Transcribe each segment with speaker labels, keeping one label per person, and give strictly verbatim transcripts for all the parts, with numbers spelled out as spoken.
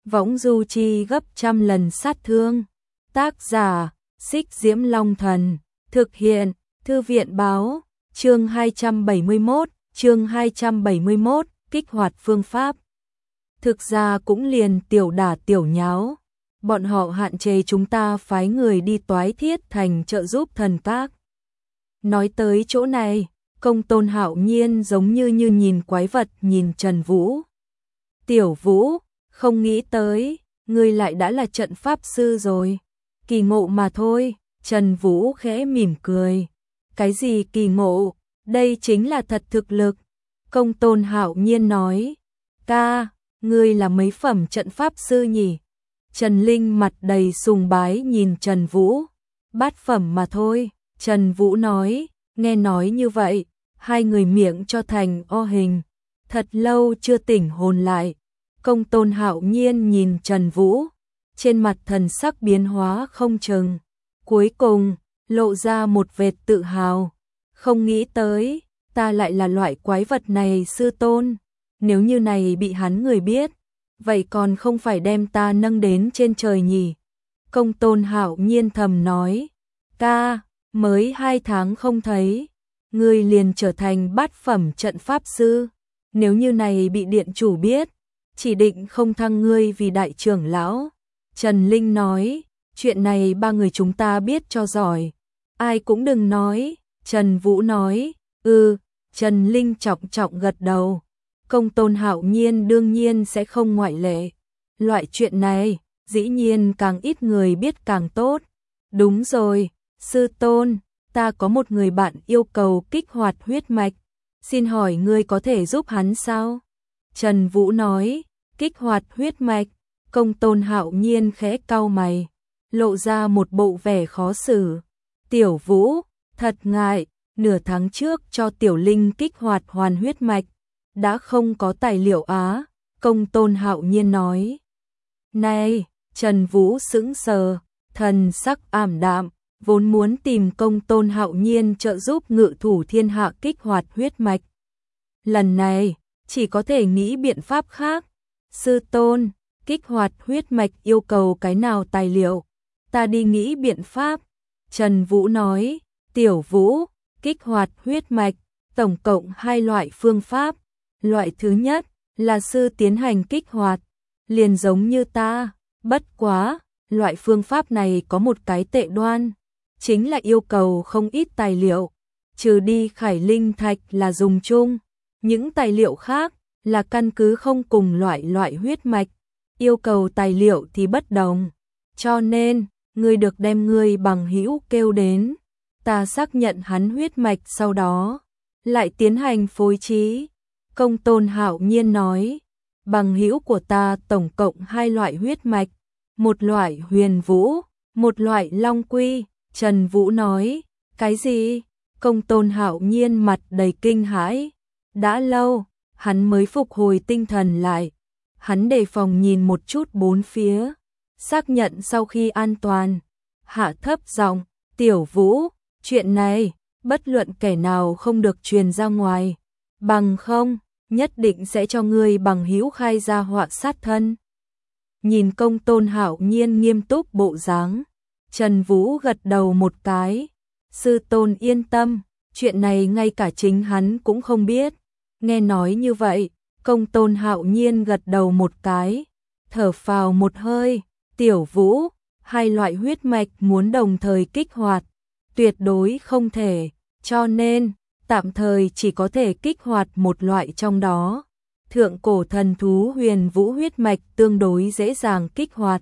Speaker 1: võng du chi gấp trăm lần sát thương. Tác giả, Xích Diễm Long Thần. Thực hiện, Thư viện báo. Chương hai trăm bảy mươi mốt, chương hai trăm bảy mươi mốt, kích hoạt phương pháp. Thực ra cũng liền tiểu đả tiểu nháo. Bọn họ hạn chế chúng ta phái người đi Toái Thiết Thành trợ giúp thần các. Nói tới chỗ này, Công Tôn Hạo Nhiên giống như như nhìn quái vật nhìn Trần Vũ. Tiểu Vũ, không nghĩ tới, ngươi lại đã là trận pháp sư rồi. Kỳ ngộ mà thôi, Trần Vũ khẽ mỉm cười. Cái gì kỳ ngộ, đây chính là thật thực lực. Công Tôn Hạo Nhiên nói, ca, ngươi là mấy phẩm trận pháp sư nhỉ? Trần Linh mặt đầy sùng bái nhìn Trần Vũ. Bát phẩm mà thôi, Trần Vũ nói, nghe nói như vậy, hai người miệng cho thành o hình. Thật lâu chưa tỉnh hồn lại. Công Tôn Hạo Nhiên nhìn Trần Vũ, trên mặt thần sắc biến hóa không chừng. Cuối cùng, lộ ra một vệt tự hào. Không nghĩ tới, ta lại là loại quái vật này sư tôn. Nếu như này bị hắn người biết, vậy còn không phải đem ta nâng đến trên trời nhỉ? Công Tôn Hạo Nhiên thầm nói, ca, mới hai tháng không thấy, ngươi liền trở thành bát phẩm trận pháp sư. Nếu như này bị điện chủ biết, chỉ định không thăng ngươi vì đại trưởng lão. Trần Linh nói, chuyện này ba người chúng ta biết cho giỏi. Ai cũng đừng nói. Trần Vũ nói, ừ, Trần Linh trọng trọng gật đầu. Công Tôn Hạo Nhiên đương nhiên sẽ không ngoại lệ. Loại chuyện này, dĩ nhiên càng ít người biết càng tốt. Đúng rồi, sư tôn, ta có một người bạn yêu cầu kích hoạt huyết mạch. Xin hỏi ngươi có thể giúp hắn sao? Trần Vũ nói, kích hoạt huyết mạch. Công Tôn Hạo Nhiên khẽ cau mày, lộ ra một bộ vẻ khó xử. Tiểu Vũ, thật ngại, nửa tháng trước cho Tiểu Linh kích hoạt hoàn huyết mạch, đã không có tài liệu á. Công Tôn Hạo Nhiên nói. Này, Trần Vũ sững sờ, thần sắc ảm đạm, vốn muốn tìm Công Tôn Hạo Nhiên trợ giúp ngự thủ thiên hạ kích hoạt huyết mạch. Lần này, chỉ có thể nghĩ biện pháp khác. Sư tôn, kích hoạt huyết mạch yêu cầu cái nào tài liệu? Ta đi nghĩ biện pháp. Trần Vũ nói, Tiểu Vũ, kích hoạt huyết mạch, tổng cộng hai loại phương pháp. Loại thứ nhất là sư tiến hành kích hoạt, liền giống như ta, bất quá, loại phương pháp này có một cái tệ đoan, chính là yêu cầu không ít tài liệu, trừ đi khải linh thạch là dùng chung, những tài liệu khác là căn cứ không cùng loại loại huyết mạch, yêu cầu tài liệu thì bất đồng. Cho nên, ngươi được đem ngươi bằng hữu kêu đến, ta xác nhận hắn huyết mạch sau đó, lại tiến hành phối trí. Công Tôn Hạo Nhiên nói, bằng hữu của ta tổng cộng hai loại huyết mạch, một loại huyền vũ, một loại long quy. Trần Vũ nói, cái gì? Công Tôn Hạo Nhiên mặt đầy kinh hãi. Đã lâu, hắn mới phục hồi tinh thần lại. Hắn đề phòng nhìn một chút bốn phía, xác nhận sau khi an toàn, hạ thấp giọng, Tiểu Vũ, chuyện này, bất luận kẻ nào không được truyền ra ngoài, bằng không, nhất định sẽ cho ngươi bằng hữu khai ra họa sát thân. Nhìn Công Tôn Hạo Nhiên nghiêm túc bộ dáng, Trần Vũ gật đầu một cái. Sư tôn yên tâm, chuyện này ngay cả chính hắn cũng không biết. Nghe nói như vậy, Công Tôn Hạo Nhiên gật đầu một cái, thở phào một hơi. Tiểu Vũ, hai loại huyết mạch muốn đồng thời kích hoạt, tuyệt đối không thể, cho nên tạm thời chỉ có thể kích hoạt một loại trong đó. Thượng cổ thần thú huyền vũ huyết mạch tương đối dễ dàng kích hoạt,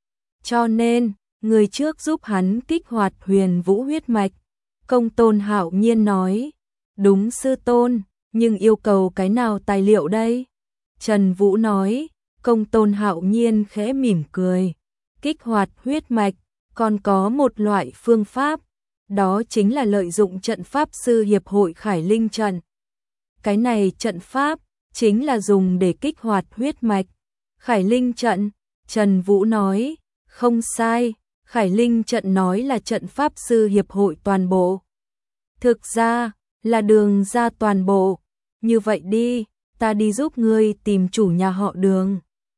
Speaker 1: cho nên người trước giúp hắn kích hoạt huyền vũ huyết mạch. Công Tôn Hạo Nhiên nói, đúng sư tôn, nhưng yêu cầu cái nào tài liệu đây? Trần Vũ nói. Công Tôn Hạo Nhiên khẽ mỉm cười, kích hoạt huyết mạch, còn có một loại phương pháp, đó chính là lợi dụng trận pháp sư hiệp hội Khải Linh trận. Cái này trận pháp chính là dùng để kích hoạt huyết mạch. Khải Linh trận, Trần Vũ nói, không sai, Khải Linh trận nói là trận pháp sư hiệp hội toàn bộ. Thực ra, là Đường ra toàn bộ. Như vậy đi, ta đi giúp ngươi tìm chủ nhà họ Đường.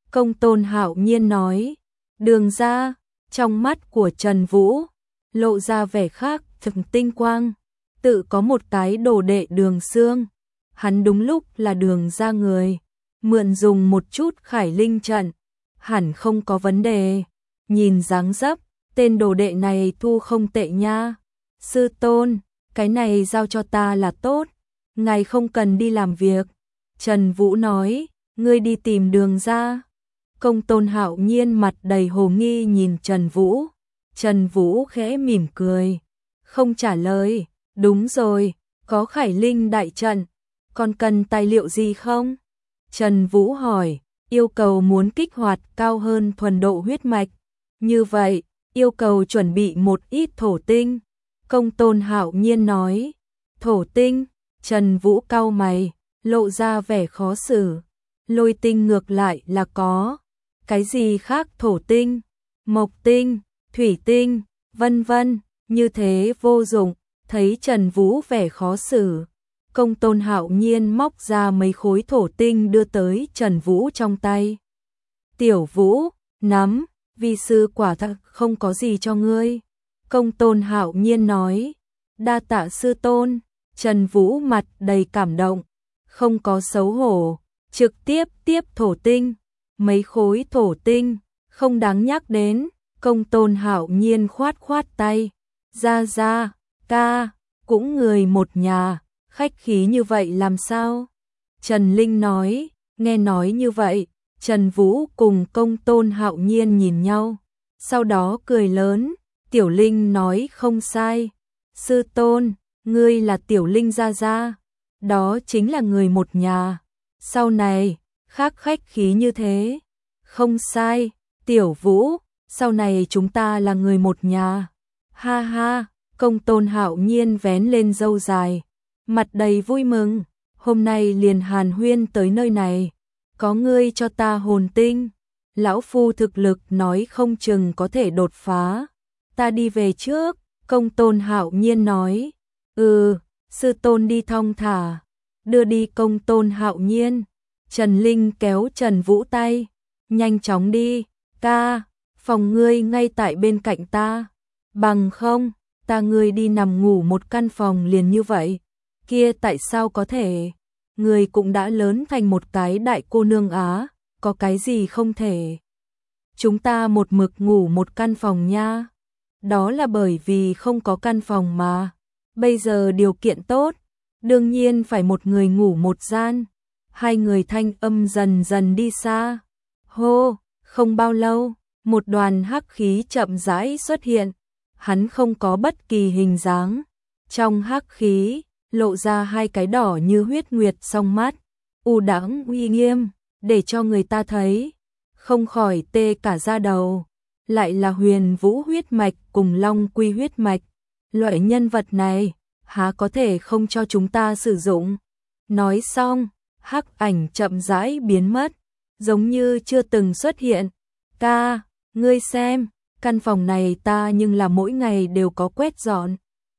Speaker 1: Công Tôn Hạo Nhiên nói. Đường ra, trong mắt của Trần Vũ, lộ ra vẻ khác thực tinh quang. Tự có một cái đồ đệ Đường Xương. Hắn đúng lúc là Đường ra người. Mượn dùng một chút Khải Linh trận. Hẳn không có vấn đề. Nhìn dáng dấp, tên đồ đệ này thu không tệ nha. Sư tôn, cái này giao cho ta là tốt. Ngài không cần đi làm việc. Trần Vũ nói, ngươi đi tìm Đường ra. Công Tôn Hạo Nhiên mặt đầy hồ nghi nhìn Trần Vũ. Trần Vũ khẽ mỉm cười. Không trả lời. Đúng rồi, có Khải Linh đại trận. Còn cần tài liệu gì không? Trần Vũ hỏi, yêu cầu muốn kích hoạt cao hơn thuần độ huyết mạch. Như vậy, yêu cầu chuẩn bị một ít thổ tinh. Công Tôn Hạo Nhiên nói, thổ tinh. Trần Vũ cau mày, lộ ra vẻ khó xử. Lôi tinh ngược lại là có. Cái gì khác thổ tinh, mộc tinh, thủy tinh, vân vân, như thế vô dụng. Thấy Trần Vũ vẻ khó xử, Công Tôn Hạo Nhiên móc ra mấy khối thổ tinh đưa tới Trần Vũ trong tay. Tiểu Vũ, nắm, vi sư quả thật không có gì cho ngươi. Công Tôn Hạo Nhiên nói, đa tạ sư tôn. Trần Vũ mặt đầy cảm động, không có xấu hổ, trực tiếp tiếp thổ tinh. Mấy khối thổ tinh, không đáng nhắc đến. Công Tôn Hạo Nhiên khoát khoát tay, ra ra, ca, cũng người một nhà, khách khí như vậy làm sao? Trần Linh nói, nghe nói như vậy, Trần Vũ cùng Công Tôn Hạo Nhiên nhìn nhau, sau đó cười lớn, Tiểu Linh nói không sai. Sư tôn, ngươi là Tiểu Linh gia gia, đó chính là người một nhà. Sau này, khác khách khí như thế. Không sai, Tiểu Vũ, sau này chúng ta là người một nhà. Ha ha, Công Tôn Hạo Nhiên vén lên râu dài, mặt đầy vui mừng, hôm nay liền hàn huyên tới nơi này, có ngươi cho ta hồn tinh, lão phu thực lực nói không chừng có thể đột phá. Ta đi về trước. Công Tôn Hạo Nhiên nói. Ừ, sư tôn đi thong thả. Đưa đi Công Tôn Hạo Nhiên. Trần Linh kéo Trần Vũ tay, nhanh chóng đi, ca, phòng ngươi ngay tại bên cạnh ta. Bằng không, ta ngươi đi nằm ngủ một căn phòng liền như vậy. Kia tại sao có thể? Người cũng đã lớn thành một cái đại cô nương á, có cái gì không thể? Chúng ta một mực ngủ một căn phòng nha. Đó là bởi vì không có căn phòng mà. Bây giờ điều kiện tốt, đương nhiên phải một người ngủ một gian. Hai người thanh âm dần dần đi xa. Hô, không bao lâu, một đoàn hắc khí chậm rãi xuất hiện. Hắn không có bất kỳ hình dáng. Trong hắc khí, lộ ra hai cái đỏ như huyết nguyệt song mắt, u đãng uy nghiêm, để cho người ta thấy, không khỏi tê cả da đầu. Lại là Huyền Vũ huyết mạch cùng Long Quy huyết mạch. Loại nhân vật này, há có thể không cho chúng ta sử dụng. Nói xong, hắc ảnh chậm rãi biến mất, giống như chưa từng xuất hiện. Ca, ngươi xem, căn phòng này ta nhưng là mỗi ngày đều có quét dọn.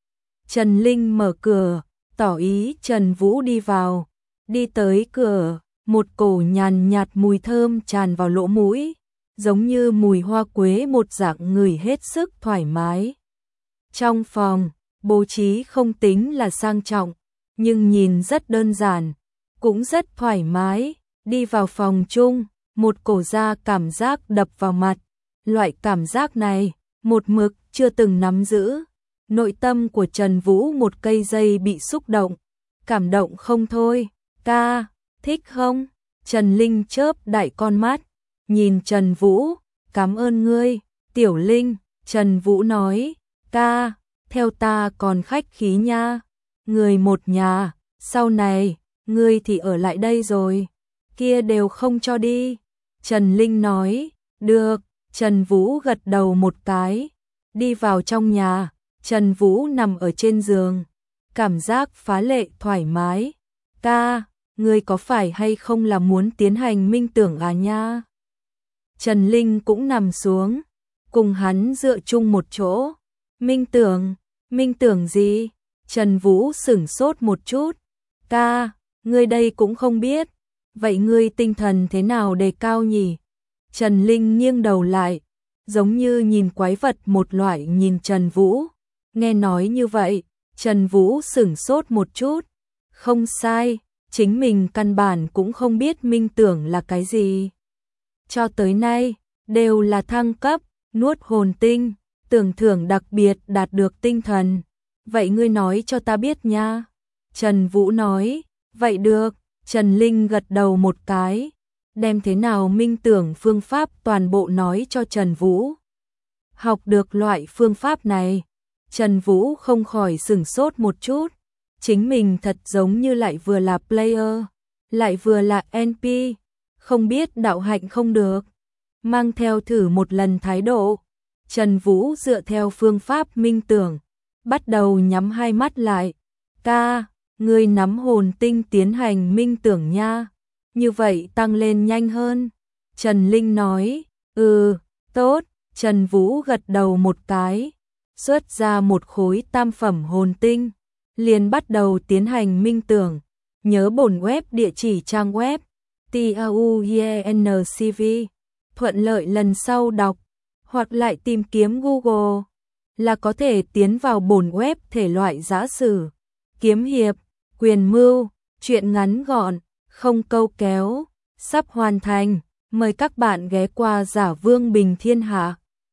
Speaker 1: Trần Linh mở cửa, tỏ ý Trần Vũ đi vào. Đi tới cửa, một cổ nhàn nhạt mùi thơm tràn vào lỗ mũi, giống như mùi hoa quế một dạng ngửi hết sức thoải mái. Trong phòng, bố trí không tính là sang trọng, nhưng nhìn rất đơn giản, cũng rất thoải mái. Đi vào phòng chung, một cổ da cảm giác đập vào mặt. Loại cảm giác này, một mực chưa từng nắm giữ. Nội tâm của Trần Vũ một cây dây bị xúc động, cảm động không thôi. Ca, thích không? Trần Linh chớp đại con mắt, nhìn Trần Vũ, cảm ơn ngươi, Tiểu Linh. Trần Vũ nói, ca, theo ta còn khách khí nha, người một nhà, sau này, ngươi thì ở lại đây rồi, kia đều không cho đi. Trần Linh nói, được. Trần Vũ gật đầu một cái, đi vào trong nhà. Trần Vũ nằm ở trên giường, cảm giác phá lệ thoải mái. Ca, ngươi có phải hay không là muốn tiến hành minh tưởng à nha? Trần Linh cũng nằm xuống, cùng hắn dựa chung một chỗ. Minh tưởng, minh tưởng gì? Trần Vũ sửng sốt một chút. Ca, ngươi đây cũng không biết, vậy ngươi tinh thần thế nào đề cao nhỉ? Trần Linh nghiêng đầu lại, giống như nhìn quái vật một loại nhìn Trần Vũ. Nghe nói như vậy, Trần Vũ sửng sốt một chút. Không sai, chính mình căn bản cũng không biết minh tưởng là cái gì. Cho tới nay, đều là thăng cấp, nuốt hồn tinh, tưởng thưởng đặc biệt đạt được tinh thần. Vậy ngươi nói cho ta biết nha. Trần Vũ nói, vậy được. Trần Linh gật đầu một cái, đem thế nào minh tưởng phương pháp toàn bộ nói cho Trần Vũ. Học được loại phương pháp này, Trần Vũ không khỏi sửng sốt một chút. Chính mình thật giống như lại vừa là player, lại vừa là en pê, không biết đạo hạnh không được. Mang theo thử một lần thái độ, Trần Vũ dựa theo phương pháp minh tưởng, bắt đầu nhắm hai mắt lại. Ca, ngươi nắm hồn tinh tiến hành minh tưởng nha, như vậy tăng lên nhanh hơn. Trần Linh nói, ừ, tốt. Trần Vũ gật đầu một cái, xuất ra một khối tam phẩm hồn tinh, liền bắt đầu tiến hành minh tưởng. Nhớ bổn web địa chỉ trang web tauyencv, thuận lợi lần sau đọc, hoặc lại tìm kiếm Google, là có thể tiến vào bổn web thể loại giã sử, kiếm hiệp, quyền mưu, truyện ngắn gọn, không câu kéo, sắp hoàn thành. Mời các bạn ghé qua Giả Vương Bình Thiên Hạ.